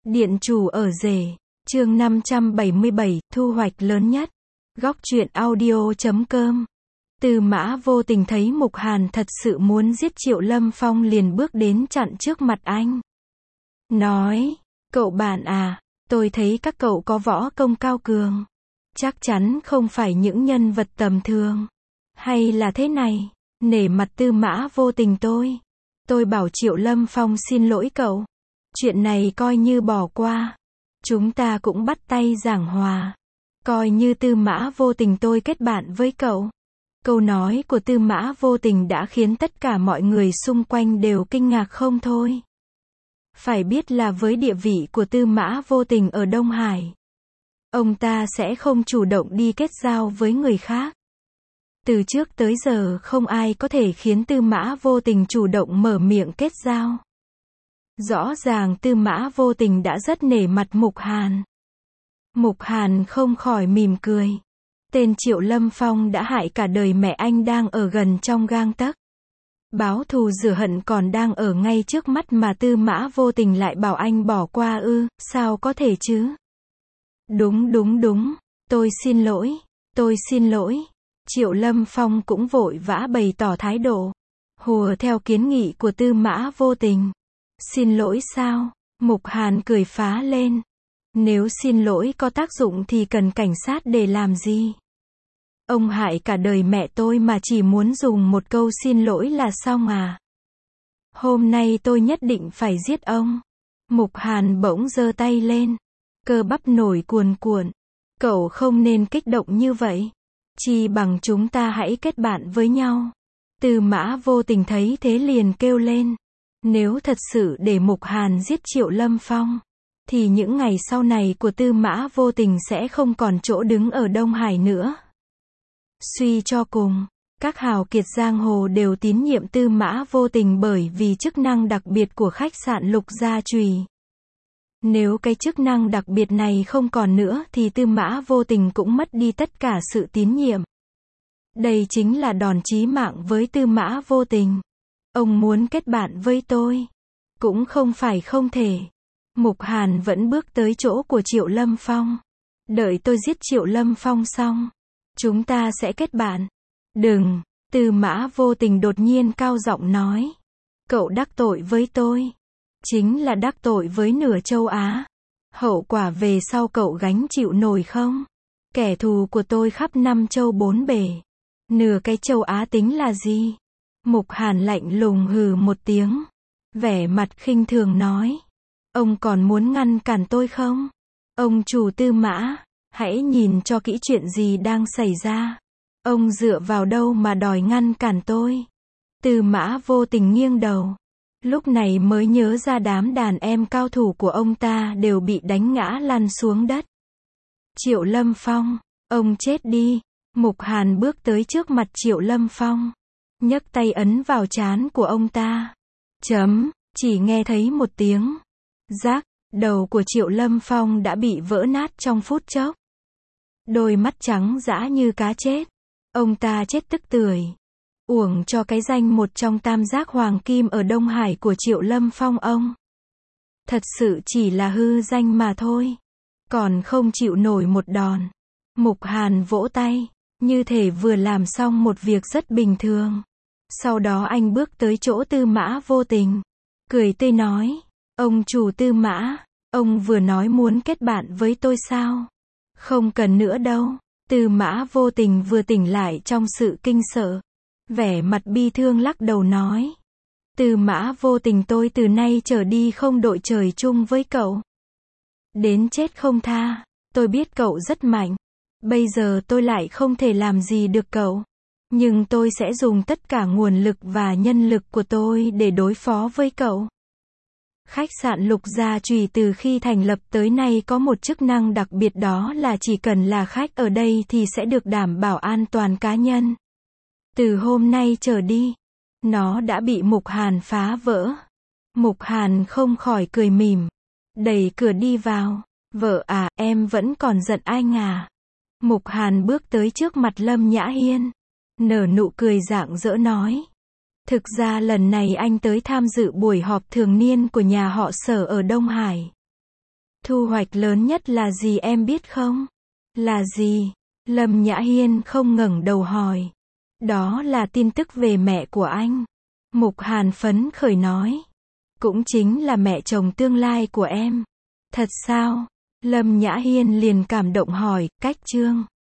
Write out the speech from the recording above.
Điện chủ ở rể. Chương 577, thu hoạch lớn nhất. Góc truyện audio.com. Tư Mã Vô Tình thấy Mục Hàn thật sự muốn giết Triệu Lâm Phong liền bước đến chặn trước mặt anh. Nói, cậu bạn à, tôi thấy các cậu có võ công cao cường. Chắc chắn không phải những nhân vật tầm thường. Hay là thế này, nể mặt Tư Mã Vô Tình tôi bảo Triệu Lâm Phong xin lỗi cậu. Chuyện này coi như bỏ qua. Chúng ta cũng bắt tay giảng hòa. Coi như Tư Mã Vô Tình tôi kết bạn với cậu. Câu nói của Tư Mã Vô Tình đã khiến tất cả mọi người xung quanh đều kinh ngạc không thôi. Phải biết là với địa vị của Tư Mã Vô Tình ở Đông Hải, ông ta sẽ không chủ động đi kết giao với người khác. Từ trước tới giờ không ai có thể khiến Tư Mã Vô Tình chủ động mở miệng kết giao. Rõ ràng Tư Mã Vô Tình đã rất nể mặt Mục Hàn. Mục Hàn không khỏi mỉm cười. Tên Triệu Lâm Phong đã hại cả đời mẹ anh đang ở gần trong gang tấc. Báo thù rửa hận còn đang ở ngay trước mắt mà Tư Mã Vô Tình lại bảo anh bỏ qua ư, sao có thể chứ? Đúng, tôi xin lỗi. Triệu Lâm Phong cũng vội vã bày tỏ thái độ, hùa theo kiến nghị của Tư Mã Vô Tình. Xin lỗi sao? Mục Hàn cười phá lên. Nếu xin lỗi có tác dụng thì cần cảnh sát để làm gì? Ông hại cả đời mẹ tôi mà chỉ muốn dùng một câu xin lỗi là xong à? Hôm nay tôi nhất định phải giết ông. Mục Hàn bỗng giơ tay lên. Cơ bắp nổi cuồn cuộn. Cậu không nên kích động như vậy. Chi bằng chúng ta hãy kết bạn với nhau. Tư Mã Vô Tình thấy thế liền kêu lên. Nếu thật sự để Mục Hàn giết Triệu Lâm Phong, thì những ngày sau này của Tư Mã Vô Tình sẽ không còn chỗ đứng ở Đông Hải nữa. Suy cho cùng, các hào kiệt giang hồ đều tín nhiệm Tư Mã Vô Tình bởi vì chức năng đặc biệt của khách sạn Lục Gia Chùy. Nếu cái chức năng đặc biệt này không còn nữa thì Tư Mã Vô Tình cũng mất đi tất cả sự tín nhiệm. Đây chính là đòn chí mạng với Tư Mã Vô Tình. Ông muốn kết bạn với tôi, cũng không phải không thể. Mục Hàn vẫn bước tới chỗ của Triệu Lâm Phong. Đợi tôi giết Triệu Lâm Phong xong, chúng ta sẽ kết bạn. Đừng, Tư Mã Vô Tình đột nhiên cao giọng nói. Cậu đắc tội với tôi, chính là đắc tội với nửa châu Á. Hậu quả về sau cậu gánh chịu nổi không? Kẻ thù của tôi khắp năm châu bốn bể. Nửa cái châu Á tính là gì? Mục Hàn lạnh lùng hừ một tiếng. Vẻ mặt khinh thường nói. Ông còn muốn ngăn cản tôi không? Ông chủ Tư Mã, hãy nhìn cho kỹ chuyện gì đang xảy ra. Ông dựa vào đâu mà đòi ngăn cản tôi? Tư Mã Vô Tình nghiêng đầu. Lúc này mới nhớ ra đám đàn em cao thủ của ông ta đều bị đánh ngã lăn xuống đất. Triệu Lâm Phong, ông chết đi. Mục Hàn bước tới trước mặt Triệu Lâm Phong, nhấc tay ấn vào trán của ông ta. Chỉ nghe thấy một tiếng rác, đầu của Triệu Lâm Phong đã bị vỡ nát trong phút chốc. Đôi mắt trắng dã như cá chết. Ông ta chết tức tưởi. Uổng cho cái danh một trong tam giác hoàng kim ở Đông Hải của Triệu Lâm Phong ông. Thật sự chỉ là hư danh mà thôi. Còn không chịu nổi một đòn. Mục Hàn vỗ tay, như thể vừa làm xong một việc rất bình thường. Sau đó anh bước tới chỗ Tư Mã Vô Tình, cười tươi nói. Ông chủ Tư Mã, ông vừa nói muốn kết bạn với tôi sao? Không cần nữa đâu. Tư Mã Vô Tình vừa tỉnh lại trong sự kinh sợ. Vẻ mặt bi thương lắc đầu nói. Tư Mã Vô Tình tôi từ nay trở đi không đội trời chung với cậu. Đến chết không tha. Tôi biết cậu rất mạnh. Bây giờ tôi lại không thể làm gì được cậu. Nhưng tôi sẽ dùng tất cả nguồn lực và nhân lực của tôi để đối phó với cậu. Khách sạn Lục Gia Chùy từ khi thành lập tới nay có một chức năng đặc biệt, đó là chỉ cần là khách ở đây thì sẽ được đảm bảo an toàn cá nhân. Từ hôm nay trở đi, nó đã bị Mục Hàn phá vỡ. Mục Hàn không khỏi cười mỉm, đẩy cửa đi vào. Vợ à, em vẫn còn giận anh à? Mục Hàn bước tới trước mặt Lâm Nhã Hiên, nở nụ cười rạng rỡ nói. Thực ra lần này anh tới tham dự buổi họp thường niên của nhà họ Sở ở Đông Hải. Thu hoạch lớn nhất là gì em biết không? Là gì? Lâm Nhã Hiên không ngẩng đầu hỏi. Đó là tin tức về mẹ của anh. Mục Hàn phấn khởi nói. Cũng chính là mẹ chồng tương lai của em. Thật sao? Lâm Nhã Hiên liền cảm động hỏi, cách Trương